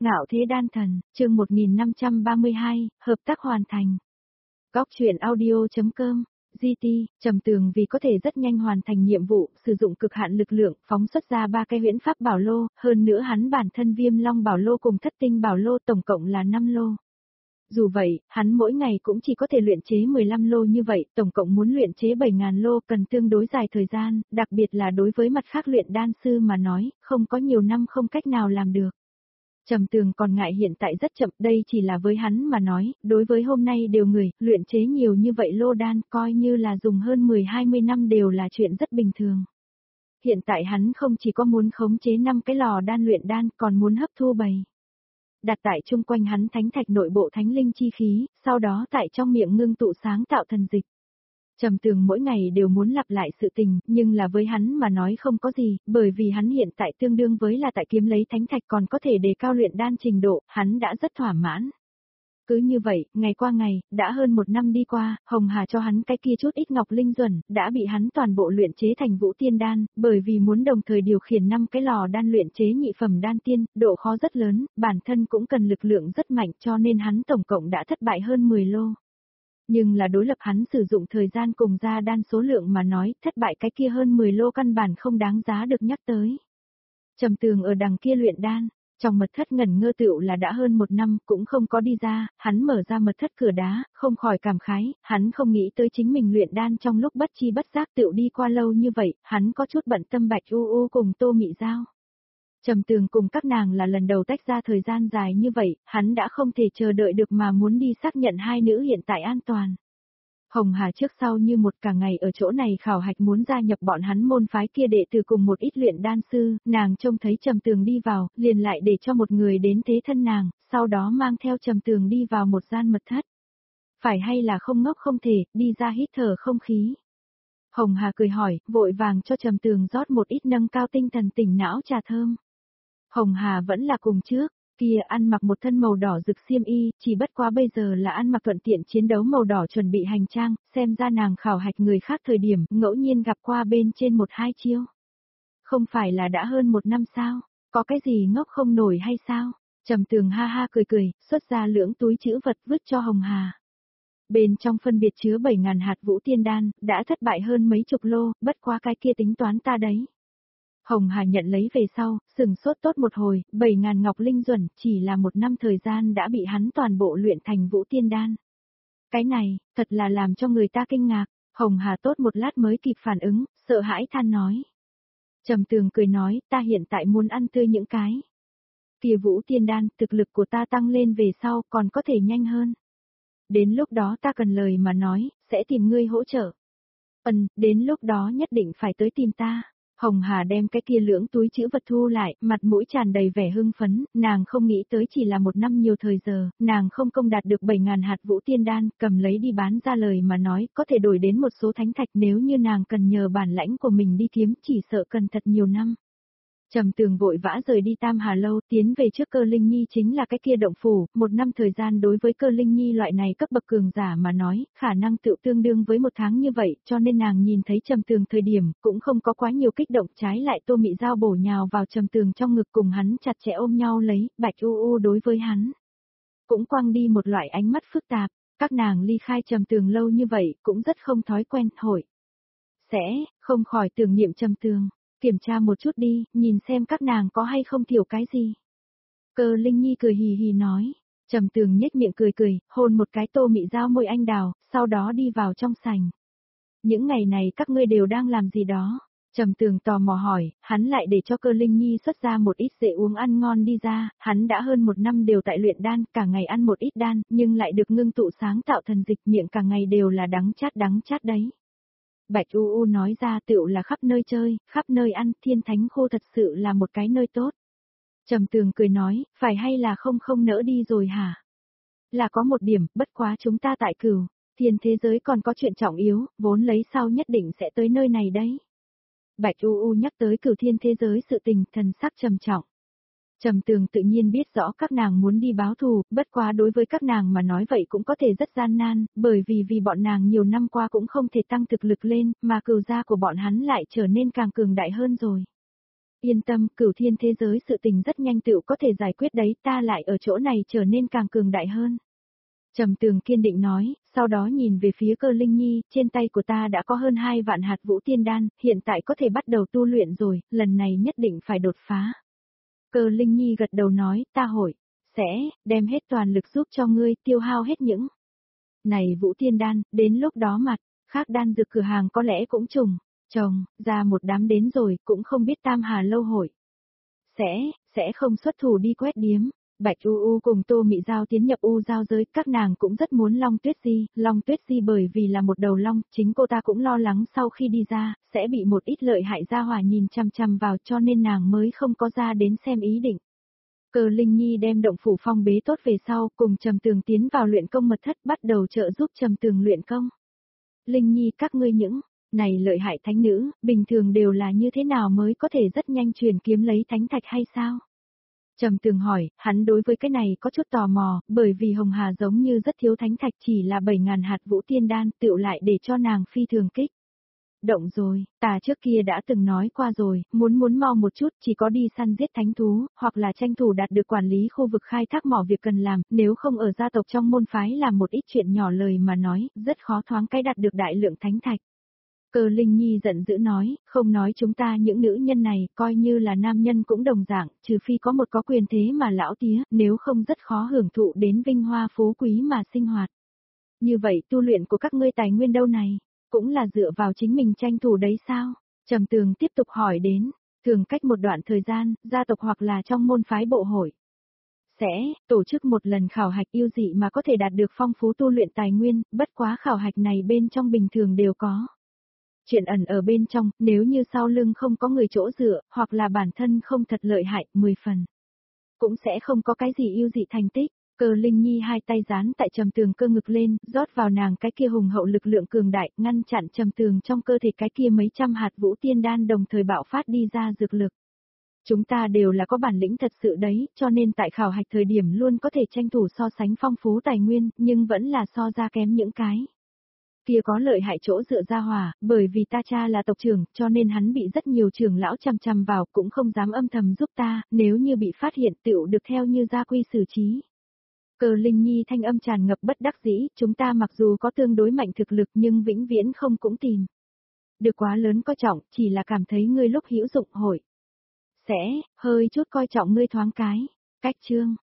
Ngạo thế đan thần, chương 1532, hợp tác hoàn thành. Góc truyện audio.com, GT, Trầm Tường vì có thể rất nhanh hoàn thành nhiệm vụ, sử dụng cực hạn lực lượng, phóng xuất ra 3 cái huyễn pháp bảo lô, hơn nữa hắn bản thân Viêm Long bảo lô cùng Thất tinh bảo lô tổng cộng là 5 lô. Dù vậy, hắn mỗi ngày cũng chỉ có thể luyện chế 15 lô như vậy, tổng cộng muốn luyện chế 7.000 lô cần tương đối dài thời gian, đặc biệt là đối với mặt khác luyện đan sư mà nói, không có nhiều năm không cách nào làm được. Trầm Tường còn ngại hiện tại rất chậm, đây chỉ là với hắn mà nói, đối với hôm nay đều người, luyện chế nhiều như vậy lô đan, coi như là dùng hơn 10-20 năm đều là chuyện rất bình thường. Hiện tại hắn không chỉ có muốn khống chế 5 cái lò đan luyện đan, còn muốn hấp thu bầy đặt tại chung quanh hắn thánh thạch nội bộ thánh linh chi khí, sau đó tại trong miệng ngưng tụ sáng tạo thần dịch. Trầm Tường mỗi ngày đều muốn lặp lại sự tình, nhưng là với hắn mà nói không có gì, bởi vì hắn hiện tại tương đương với là tại kiếm lấy thánh thạch còn có thể đề cao luyện đan trình độ, hắn đã rất thỏa mãn. Cứ như vậy, ngày qua ngày, đã hơn 1 năm đi qua, Hồng Hà cho hắn cái kia chút ít ngọc linh duẩn, đã bị hắn toàn bộ luyện chế thành vũ tiên đan, bởi vì muốn đồng thời điều khiển 5 cái lò đan luyện chế nhị phẩm đan tiên, độ khó rất lớn, bản thân cũng cần lực lượng rất mạnh cho nên hắn tổng cộng đã thất bại hơn 10 lô. Nhưng là đối lập hắn sử dụng thời gian cùng ra đan số lượng mà nói, thất bại cái kia hơn 10 lô căn bản không đáng giá được nhắc tới. Trầm Tường ở đằng kia luyện đan, trong mật thất ngẩn ngơ tựu là đã hơn 1 năm cũng không có đi ra, hắn mở ra mật thất cửa đá, không khỏi cảm khái, hắn không nghĩ tới chính mình luyện đan trong lúc bất chi bất giác tựu đi qua lâu như vậy, hắn có chút bận tâm Bạch U U cùng Tô Mị Giao. Trầm Tường cùng các nàng là lần đầu tách ra thời gian dài như vậy, hắn đã không thể chờ đợi được mà muốn đi xác nhận hai nữ hiện tại an toàn. Hồng Hà trước sau như một cả ngày ở chỗ này khảo hạch muốn gia nhập bọn hắn môn phái kia đệ tử cùng một ít luyện đan sư, nàng trông thấy Trầm Tường đi vào, liền lại để cho một người đến thế thân nàng, sau đó mang theo Trầm Tường đi vào một gian mật thất. Phải hay là không ngốc không thể, đi ra hít thở không khí. Hồng Hà cười hỏi, vội vàng cho Trầm Tường rót một ít nâng cao tinh thần tỉnh não trà thơm. Hồng Hà vẫn là cùng trước, kia ăn mặc một thân màu đỏ rực xiêm y, chỉ bất quá bây giờ là ăn mặc thuận tiện chiến đấu màu đỏ chuẩn bị hành trang, xem ra nàng khảo hạch người khác thời điểm, ngẫu nhiên gặp qua bên trên 1-2 chiêu. Không phải là đã hơn 1 năm sao, có cái gì ngốc không nổi hay sao? Trầm Tường ha ha cười cười, xuất ra lưỡng túi chữ vật vứt cho Hồng Hà. Bên trong phân biệt chứa 7.000 hạt vũ tiên đan, đã thất bại hơn mấy chục lô, bất quá cái kia tính toán ta đấy. Hồng Hà nhận lấy về sau, sừng sốt tốt một hồi, 7.000 ngọc linh duẩn, chỉ là 1 năm thời gian đã bị hắn toàn bộ luyện thành vũ tiên đan. Cái này, thật là làm cho người ta kinh ngạc, Hồng Hà tốt một lát mới kịp phản ứng, sợ hãi than nói. Trầm Tường cười nói, ta hiện tại muốn ăn tươi những cái kia vũ tiên đan, thực lực của ta tăng lên về sau còn có thể nhanh hơn. Đến lúc đó ta cần lời mà nói, sẽ tìm ngươi hỗ trợ. Đến lúc đó nhất định phải tới tìm ta. Hồng Hà đem cái kia lưỡng túi chữ vật thu lại, mặt mũi tràn đầy vẻ hưng phấn, nàng không nghĩ tới chỉ là 1 năm nhiều thời giờ, nàng không công đạt được 7.000 hạt vũ tiên đan, cầm lấy đi bán ra lời mà nói, có thể đổi đến một số thánh thạch nếu như nàng cần nhờ bản lãnh của mình đi kiếm, chỉ sợ cần thật nhiều năm. Trầm Tường vội vã rời đi Tam Hà Lâu, tiến về trước Cơ Linh Nhi chính là cái kia động phủ, 1 năm thời gian đối với Cơ Linh Nhi loại này cấp bậc cường giả mà nói, khả năng tự tương đương với 1 tháng như vậy, cho nên nàng nhìn thấy Trầm Tường thời điểm, cũng không có quá nhiều kích động, trái lại Tô Mị Giao bổ nhào vào Trầm Tường trong ngực cùng hắn chặt chẽ ôm nhau lấy, Bạch U U đối với hắn cũng quăng đi một loại ánh mắt phức tạp, các nàng ly khai Trầm Tường lâu như vậy, cũng rất không thói quen, không khỏi tưởng niệm Trầm Tường. Kiểm tra một chút đi, nhìn xem các nàng có hay không thiểu cái gì. Cơ Linh Nhi cười hì hì nói. Trầm Tường nhếch miệng cười cười, hôn một cái Tô Mị Giao môi anh đào, sau đó đi vào trong sảnh. Những ngày này các ngươi đều đang làm gì đó? Trầm Tường tò mò hỏi, hắn lại để cho Cơ Linh Nhi xuất ra một ít dễ uống ăn ngon đi ra, hắn đã hơn 1 năm đều tại luyện đan, cả ngày ăn một ít đan, nhưng lại được ngưng tụ sáng tạo thần dịch, miệng cả ngày đều là đắng chát đấy. Bạch U U nói ra tựu là khắp nơi chơi, khắp nơi ăn, Thiên Thánh Khu thật sự là một cái nơi tốt. Trầm Tường cười nói, phải hay là không nỡ đi rồi hả? Là có một điểm, bất quá chúng ta tại Cửu Thiên thế giới còn có chuyện trọng yếu, vốn lấy sau nhất định sẽ tới nơi này đấy. Bạch U U nhắc tới Cửu Thiên thế giới sự tình, thần sắc trầm trọng. Trầm Tường tự nhiên biết rõ các nàng muốn đi báo thù, bất quá đối với các nàng mà nói vậy cũng có thể rất gian nan, bởi vì bọn nàng nhiều năm qua cũng không thể tăng thực lực lên, mà cừu gia của bọn hắn lại trở nên càng cường đại hơn rồi. Yên tâm, cửu thiên thế giới sự tình rất nhanh tựu có thể giải quyết đấy, ta lại ở chỗ này trở nên càng cường đại hơn. Trầm Tường kiên định nói, sau đó nhìn về phía Cơ Linh Nhi, trên tay của ta đã có hơn 2 vạn hạt vũ tiên đan, hiện tại có thể bắt đầu tu luyện rồi, lần này nhất định phải đột phá. Cơ Linh Nhi gật đầu nói, ta hội, sẽ, đem hết toàn lực giúp cho ngươi tiêu hao hết những. Này vũ tiên đan, đến lúc đó mặt, khác đan dược cửa hàng có lẽ cũng trồng, ra một đám đến rồi, cũng không biết Tam Hà lâu hội. Sẽ không xuất thủ đi quét điếm. Bạch U U cùng Tô Mị Giao tiến nhập U Giao giới, các nàng cũng rất muốn Long Tuyết Di bởi vì là một đầu long, chính cô ta cũng lo lắng sau khi đi ra, sẽ bị một ít lợi hại gia hỏa nhìn chằm chằm vào cho nên nàng mới không có ra đến xem ý định. Cơ Linh Nhi đem động phủ phong bế tốt về sau, cùng Trầm Tường tiến vào luyện công mật thất bắt đầu trợ giúp Trầm Tường luyện công. Linh Nhi các ngươi những này lợi hại thánh nữ, bình thường đều là như thế nào mới có thể rất nhanh truyền kiếm lấy thánh thạch hay sao? Trầm Tường hỏi, hắn đối với cái này có chút tò mò, bởi vì Hồng Hà giống như rất thiếu thánh thạch chỉ là 7.000 hạt vũ tiên đan tựu lại để cho nàng phi thường kích. Động rồi, ta trước kia đã từng nói qua rồi, muốn mau một chút chỉ có đi săn giết thánh thú, hoặc là tranh thủ đạt được quản lý khu vực khai thác mỏ việc cần làm, nếu không ở gia tộc trong môn phái làm một ít chuyện nhỏ lời mà nói, rất khó thoáng cái đạt được đại lượng thánh thạch. Cơ Linh Nhi giận dữ nói, không nói chúng ta những nữ nhân này, coi như là nam nhân cũng đồng dạng, trừ phi có một có quyền thế mà lão tía, nếu không rất khó hưởng thụ đến vinh hoa phú quý mà sinh hoạt. Như vậy tu luyện của các ngươi tài nguyên đâu này, cũng là dựa vào chính mình tranh thủ đấy sao? Trầm Tường tiếp tục hỏi đến, thường cách một đoạn thời gian, gia tộc hoặc là trong môn phái bộ hội. Sẽ tổ chức một lần khảo hạch yêu dị mà có thể đạt được phong phú tu luyện tài nguyên, bất quá khảo hạch này bên trong bình thường đều có. Chuyện ẩn ở bên trong, nếu như sau lưng không có người chỗ dựa, hoặc là bản thân không thật lợi hại, 10 phần. Cũng sẽ không có cái gì yêu dị thành tích. Cơ Linh Nhi hai tay dán tại Trầm Tường cơ ngực lên, rót vào nàng cái kia hùng hậu lực lượng cường đại, ngăn chặn Trầm Tường trong cơ thể cái kia mấy trăm hạt vũ tiên đan đồng thời bạo phát đi ra dược lực. Chúng ta đều là có bản lĩnh thật sự đấy, cho nên tại khảo hạch thời điểm luôn có thể tranh thủ so sánh phong phú tài nguyên, nhưng vẫn là so ra kém những cái. Kia có lợi hại chỗ dựa ra hòa, bởi vì ta cha là tộc trưởng, cho nên hắn bị rất nhiều trưởng lão chằm chằm vào, cũng không dám âm thầm giúp ta, nếu như bị phát hiện tựu được theo như gia quy xử trí. Cơ Linh Nhi thanh âm tràn ngập bất đắc dĩ, chúng ta mặc dù có tương đối mạnh thực lực nhưng vĩnh viễn không cũng tìm. Được quá lớn coi trọng, chỉ là cảm thấy ngươi lúc hữu dụng hội. Sẽ, hơi chút coi trọng ngươi thoáng cái. Cách chương.